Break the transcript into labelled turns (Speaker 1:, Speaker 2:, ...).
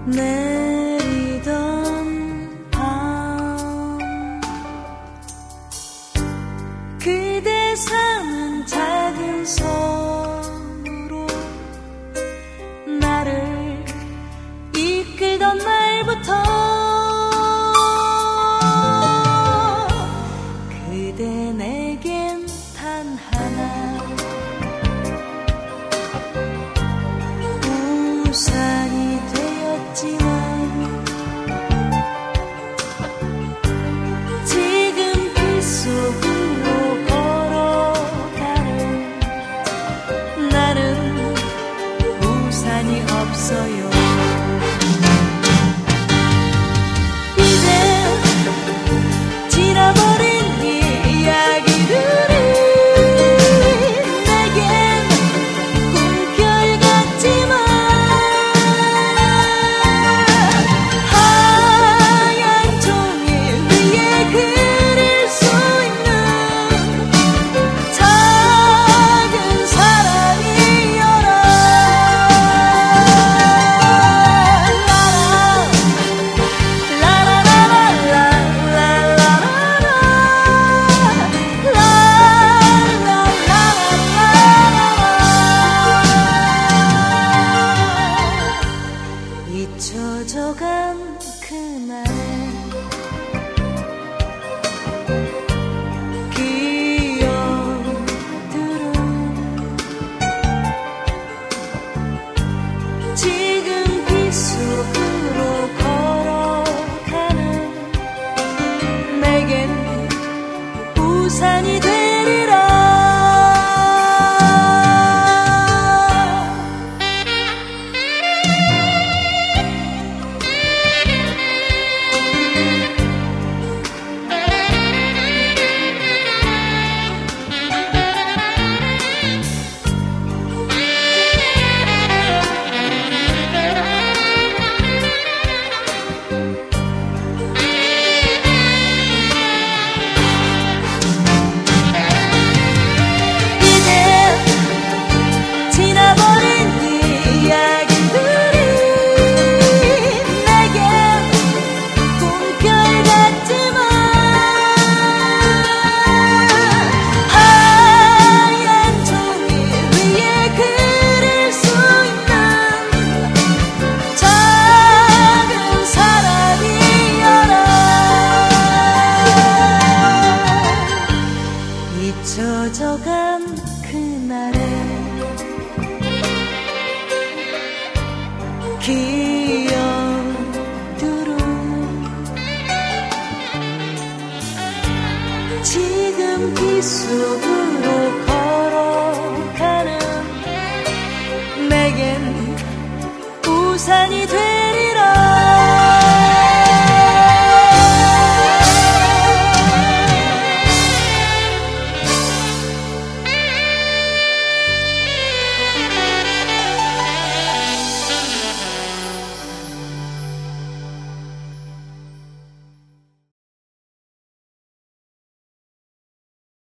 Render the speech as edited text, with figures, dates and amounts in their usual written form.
Speaker 1: 내리던 밤 그대 삼은 작은 손으로 나를 이끌던 날부터 그대 내겐 단 하나 우산이 되었지만 지금 빗속으로 걸어가는 나는 우산이 없어요. 이제 지나버린 이야기들이 내겐 꿈결 같지만 하얀 종이 위에 그릴 수 있는 작은 사랑이여라. 잊혀져간 그날의 기억들은 지금 빗속으로 걸어가는 내겐 우산이 되리라. 잊혀져간 그날의 기억들은 지금 빗속으로 걸어가는 내겐 우산이 돼